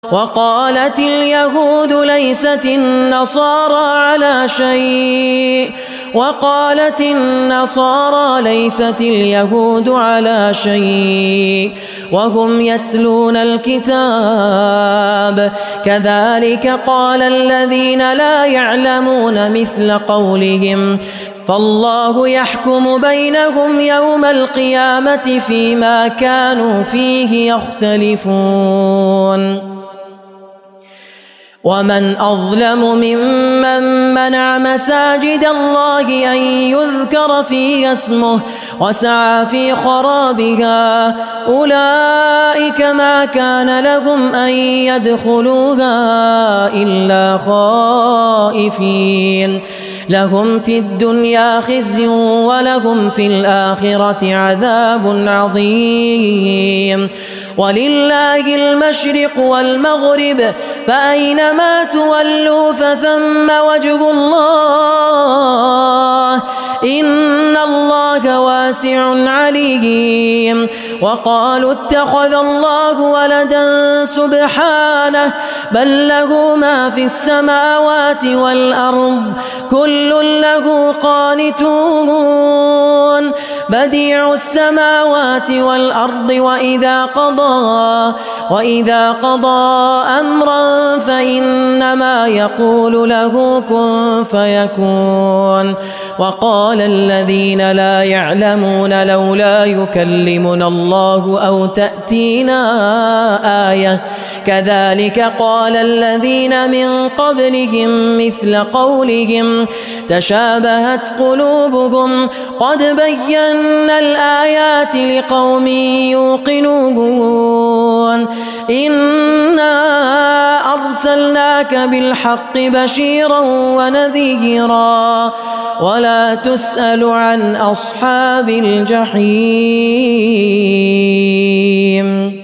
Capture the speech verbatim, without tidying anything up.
وقالت اليهود ليست النصارى على شيء وقالت النصارى ليست اليهود على شيء وهم يتلون الكتاب كذلك قال الذين لا يعلمون مثل قولهم فالله يحكم بينهم يوم القيامة فيما كانوا فيه يختلفون ومن أظلم ممن منع مساجد الله أن يذكر فيها اسمه وسعى في خرابها أولئك ما كان لهم أن يدخلوها إلا خائفين لهم في الدنيا خزي ولهم في الآخرة عذاب عظيم ولله المشرق والمغرب فأينما تولوا فثم وجه الله إن الله واسع عليم وقالوا اتخذ الله ولدا سبحانه بل له ما في السماوات والأرض كل له قانتون بديع السماوات والأرض وإذا قضى وإذا قضى أمرا فإنما يقول له كن فيكون وقال الذين لا يعلمون لولا يكلمنا الله أو تأتينا آية كذلك قال الذين من قبلهم مثل قولهم تشابهت قلوبهم قد بينا الآيات لقوم يوقنون إنا أرسلناك بالحق بشيرا ونذيرا ولا تسأل عن أصحاب الجحيم.